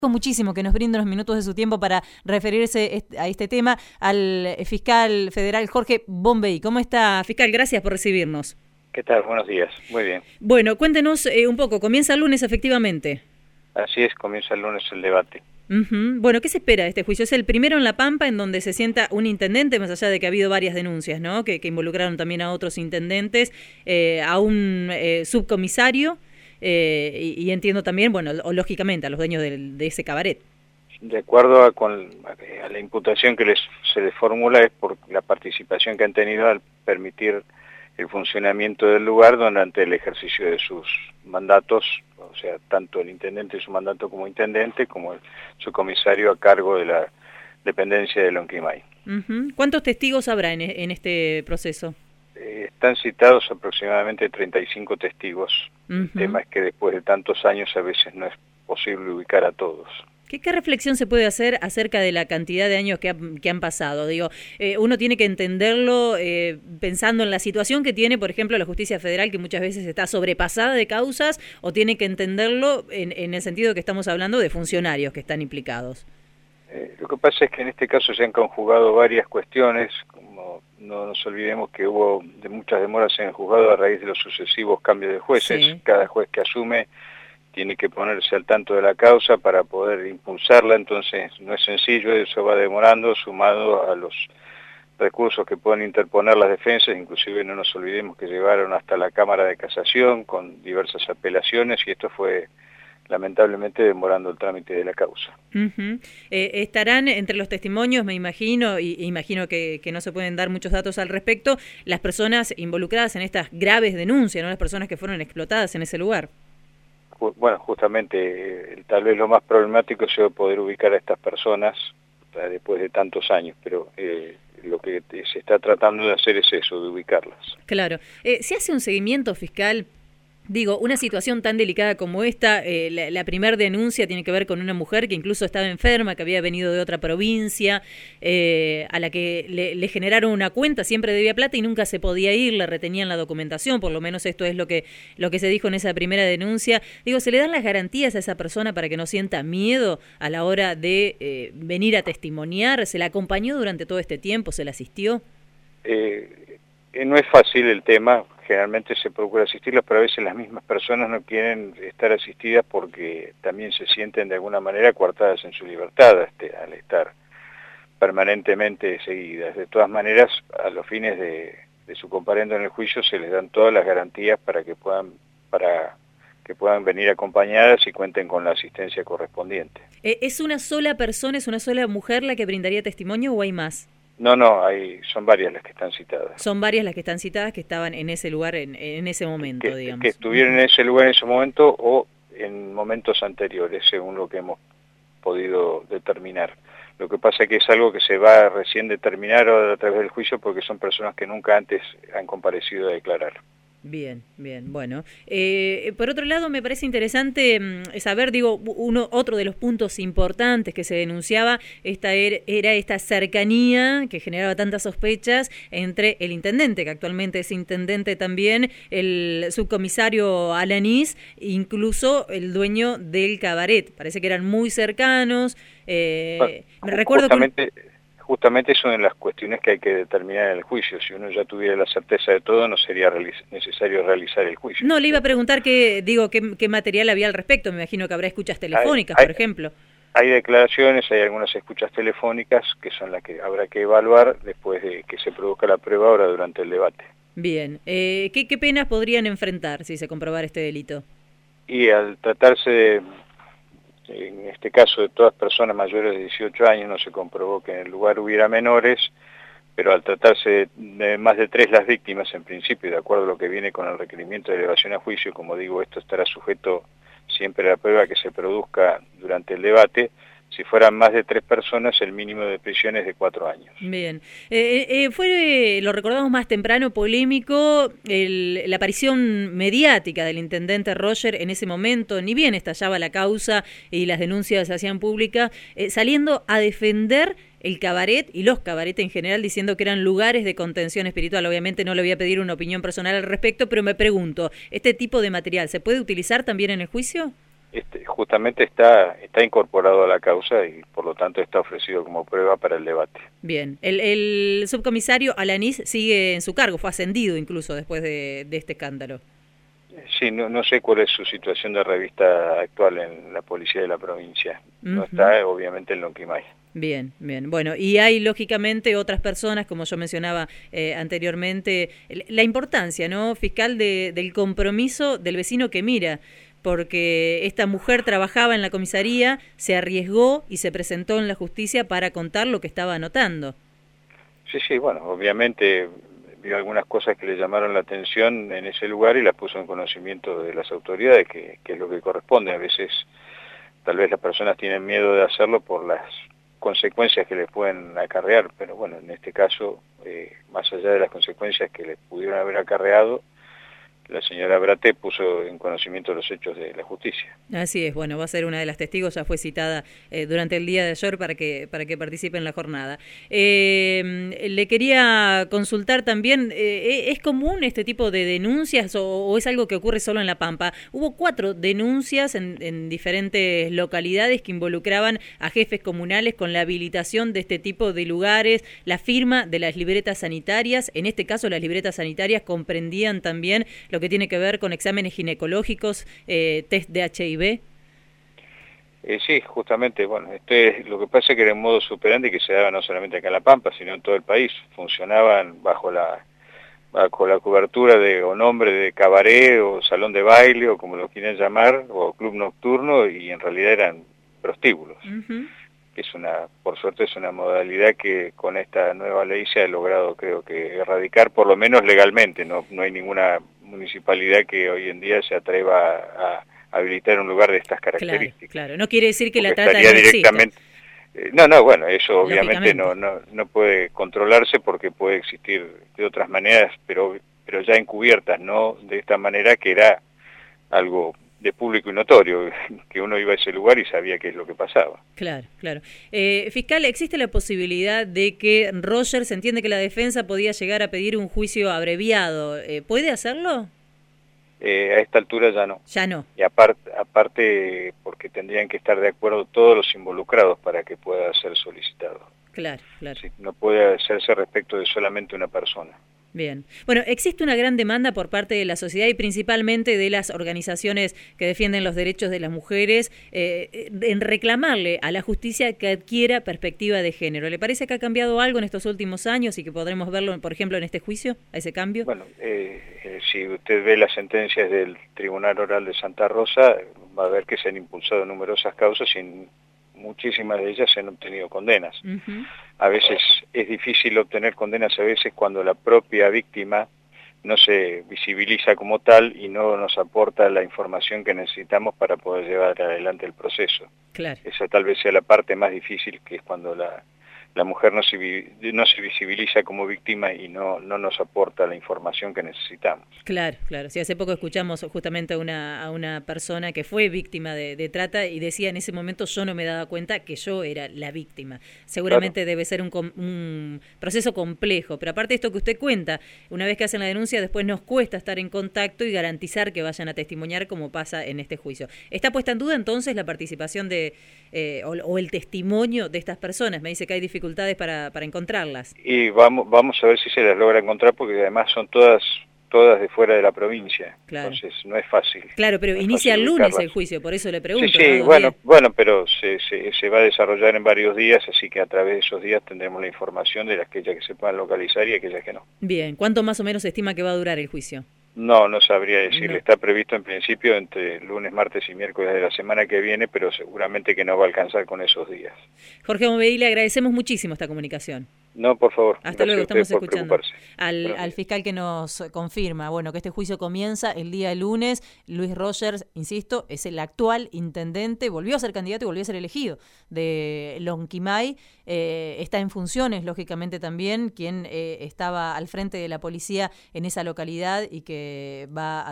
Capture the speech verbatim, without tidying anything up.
Muchísimo que nos brinde unos minutos de su tiempo para referirse a este tema al fiscal federal Jorge Bombey. ¿Cómo está, fiscal? Gracias por recibirnos. ¿Qué tal? Buenos días. Muy bien. Bueno, cuéntenos eh, un poco. Comienza el lunes, efectivamente. Así es, comienza el lunes el debate. Uh-huh. Bueno, ¿qué se espera de este juicio? Es el primero en La Pampa en donde se sienta un intendente, más allá de que ha habido varias denuncias, ¿no? Que, que involucraron también a otros intendentes, eh, a un eh, subcomisario. Eh, y, y entiendo también, bueno, o, lógicamente, a los dueños de, de ese cabaret. De acuerdo a, con, a la imputación que les, se les formula es por la participación que han tenido al permitir el funcionamiento del lugar durante el ejercicio de sus mandatos, o sea, tanto el intendente en su mandato como intendente, como el, su comisario a cargo de la dependencia de Lonquimay. Uh-huh. ¿Cuántos testigos habrá en, en este proceso? Eh, están citados aproximadamente treinta y cinco testigos. Uh-huh. El tema es que después de tantos años a veces no es posible ubicar a todos. ¿Qué, qué reflexión se puede hacer acerca de la cantidad de años que, ha, que han pasado? Digo, eh, uno tiene que entenderlo eh, pensando en la situación que tiene, por ejemplo, la justicia federal, que muchas veces está sobrepasada de causas, o tiene que entenderlo en, en el sentido que estamos hablando de funcionarios que están implicados. Eh, lo que pasa es que en este caso se han conjugado varias cuestiones, como no nos olvidemos que hubo de muchas demoras en el juzgado a raíz de los sucesivos cambios de jueces. Sí. Cada juez que asume tiene que ponerse al tanto de la causa para poder impulsarla, entonces no es sencillo, eso va demorando, sumado a los recursos que pueden interponer las defensas, inclusive no nos olvidemos que llevaron hasta la Cámara de Casación con diversas apelaciones y esto fue lamentablemente demorando el trámite de la causa. Uh-huh. Eh, estarán entre los testimonios, me imagino, y, y imagino que, que no se pueden dar muchos datos al respecto, las personas involucradas en estas graves denuncias, ¿no? Las personas que fueron explotadas en ese lugar. Bueno, justamente, eh, tal vez lo más problemático sea poder ubicar a estas personas eh, después de tantos años, pero eh, lo que se está tratando de hacer es eso, de ubicarlas. Claro. Eh, ¿se hace un seguimiento fiscal? Digo, una situación tan delicada como esta, eh, la, la primera denuncia tiene que ver con una mujer que incluso estaba enferma, que había venido de otra provincia, eh, a la que le, le generaron una cuenta, siempre debía plata y nunca se podía ir, le retenían la documentación, por lo menos esto es lo que, lo que se dijo en esa primera denuncia. Digo, ¿se le dan las garantías a esa persona para que no sienta miedo a la hora de eh, venir a testimoniar? ¿Se la acompañó durante todo este tiempo? ¿Se la asistió? Eh, eh, no es fácil el tema. Generalmente se procura asistirlos, pero a veces las mismas personas no quieren estar asistidas porque también se sienten de alguna manera coartadas en su libertad este, al estar permanentemente seguidas. De todas maneras, a los fines de, de su comparendo en el juicio se les dan todas las garantías para que puedan para que puedan venir acompañadas y cuenten con la asistencia correspondiente. ¿Es una sola persona, es una sola mujer la que brindaría testimonio o hay más? No, no, hay, son varias las que están citadas. Son varias las que están citadas que estaban en ese lugar, en, en ese momento, que, digamos. Que estuvieron en ese lugar en ese momento o en momentos anteriores, según lo que hemos podido determinar. Lo que pasa es que es algo que se va a recién determinar a través del juicio porque son personas que nunca antes han comparecido a declarar. Bien, bien, bueno. Eh, por otro lado, me parece interesante mmm, saber, digo, uno otro de los puntos importantes que se denunciaba esta er, era esta cercanía que generaba tantas sospechas entre el intendente, que actualmente es intendente también, el subcomisario Alanís, incluso el dueño del cabaret. Parece que eran muy cercanos. Eh, bueno, me recuerdo justamente... que... Justamente es una de las cuestiones que hay que determinar en el juicio. Si uno ya tuviera la certeza de todo, no sería realiz necesario realizar el juicio. No, le iba a preguntar qué, digo, qué, qué material había al respecto. Me imagino que habrá escuchas telefónicas, hay, por hay, ejemplo. Hay declaraciones, hay algunas escuchas telefónicas que son las que habrá que evaluar después de que se produzca la prueba ahora durante el debate. Bien. Eh, ¿qué, ¿Qué penas podrían enfrentar si se comprobara este delito? Y al tratarse de... En este caso de todas personas mayores de dieciocho años no se comprobó que en el lugar hubiera menores, pero al tratarse de más de tres las víctimas en principio, de acuerdo a lo que viene con el requerimiento de elevación a juicio, como digo, esto estará sujeto siempre a la prueba que se produzca durante el debate. Si fueran más de tres personas, el mínimo de prisión es de cuatro años. Bien. Eh, eh, fue, lo recordamos más temprano, polémico, el, la aparición mediática del intendente Roger en ese momento, ni bien estallaba la causa y las denuncias se hacían públicas, eh, saliendo a defender el cabaret y los cabarets en general, diciendo que eran lugares de contención espiritual. Obviamente no le voy a pedir una opinión personal al respecto, pero me pregunto, ¿este tipo de material se puede utilizar también en el juicio? este, justamente está, está incorporado a la causa y por lo tanto está ofrecido como prueba para el debate. Bien, el, el subcomisario Alanís sigue en su cargo, fue ascendido incluso después de, de este escándalo. Sí, no, no sé cuál es su situación de revista actual en la policía de la provincia. No Uh-huh. está, obviamente, en Lonquimay. Bien, bien. Bueno, y hay lógicamente otras personas, como yo mencionaba eh, anteriormente, la importancia, ¿no, fiscal, de, del compromiso del vecino que mira, porque esta mujer trabajaba en la comisaría, se arriesgó y se presentó en la justicia para contar lo que estaba anotando. Sí, sí, bueno, obviamente vio algunas cosas que le llamaron la atención en ese lugar y las puso en conocimiento de las autoridades, que, que es lo que corresponde. A veces tal vez las personas tienen miedo de hacerlo por las consecuencias que les pueden acarrear, pero bueno, en este caso, eh, más allá de las consecuencias que les pudieron haber acarreado, la señora Brate puso en conocimiento los hechos de la justicia. Así es, bueno, va a ser una de las testigos, ya fue citada eh, durante el día de ayer para que para que participe en la jornada. Eh, le quería consultar también, eh, ¿es común este tipo de denuncias o, o es algo que ocurre solo en La Pampa? Hubo cuatro denuncias en, en diferentes localidades que involucraban a jefes comunales con la habilitación de este tipo de lugares, la firma de las libretas sanitarias. En este caso, las libretas sanitarias comprendían también lo que tiene que ver con exámenes ginecológicos, eh, test de H I V. Eh, sí, justamente, bueno, este, lo que pasa es que era un modo superante que se daba no solamente acá en La Pampa, sino en todo el país. Funcionaban bajo la bajo la cobertura de o nombre de cabaret o salón de baile o como lo quieran llamar, o club nocturno, y en realidad eran prostíbulos. Uh-huh. Es una, por suerte es una modalidad que con esta nueva ley se ha logrado, creo que, erradicar, por lo menos legalmente. No, no hay ninguna municipalidad que hoy en día se atreva a, a habilitar un lugar de estas características. Claro, claro. No quiere decir que Porque la trata estaría no directamente, eh, no, no, bueno, eso obviamente no, no, no puede controlarse porque puede existir de otras maneras, pero, pero ya encubiertas, no de esta manera que era algo de público y notorio, que uno iba a ese lugar y sabía qué es lo que pasaba. Claro, claro. Eh, fiscal, ¿existe la posibilidad de que Roger, se entiende que la defensa podía llegar a pedir un juicio abreviado? Eh, ¿Puede hacerlo? Eh, a esta altura ya no. Ya no. Y aparte, aparte porque tendrían que estar de acuerdo todos los involucrados para que pueda ser solicitado. Claro, claro. Sí, no puede hacerse respecto de solamente una persona. Bien. Bueno, existe una gran demanda por parte de la sociedad y principalmente de las organizaciones que defienden los derechos de las mujeres eh, en reclamarle a la justicia que adquiera perspectiva de género. ¿Le parece que ha cambiado algo en estos últimos años y que podremos verlo, por ejemplo, en este juicio, a ese cambio? Bueno, eh, eh, si usted ve las sentencias del Tribunal Oral de Santa Rosa, va a ver que se han impulsado numerosas causas y muchísimas de ellas se han obtenido condenas. Uh-huh. A veces es difícil obtener condenas, a veces cuando la propia víctima no se visibiliza como tal y no nos aporta la información que necesitamos para poder llevar adelante el proceso. Claro. Esa tal vez sea la parte más difícil, que es cuando la, la mujer no se, no se visibiliza como víctima y no, no nos aporta la información que necesitamos. Claro, claro. Sí, hace poco escuchamos justamente a una, a una persona que fue víctima de, de trata y decía en ese momento yo no me daba cuenta que yo era la víctima. Seguramente claro. Debe ser un, un proceso complejo, pero aparte de esto que usted cuenta, una vez que hacen la denuncia después nos cuesta estar en contacto y garantizar que vayan a testimoniar como pasa en este juicio. ¿Está puesta en duda entonces la participación de eh, o, o el testimonio de estas personas? Me dice que hay dificultades para, para encontrarlas. Y vamos, vamos a ver si se las logra encontrar porque además son todas... todas de fuera de la provincia, claro. Entonces no es fácil. Claro, pero no inicia el lunes el juicio, por eso le pregunto. Sí, sí, ¿no? bueno, bueno, pero se, se, se va a desarrollar en varios días, así que a través de esos días tendremos la información de aquellas que se puedan localizar y aquellas que no. Bien, ¿cuánto más o menos se estima que va a durar el juicio? No, no sabría decirle, no. Está previsto en principio entre lunes, martes y miércoles de la semana que viene, pero seguramente que no va a alcanzar con esos días. Jorge Mombedí, le agradecemos muchísimo esta comunicación. No, por favor. Hasta luego, estamos escuchando al, al fiscal que nos confirma, bueno, que este juicio comienza el día lunes. Luis Rogers, insisto, es el actual intendente, volvió a ser candidato y volvió a ser elegido de Lonquimay. Eh, está en funciones, lógicamente también, quien eh, estaba al frente de la policía en esa localidad y que va a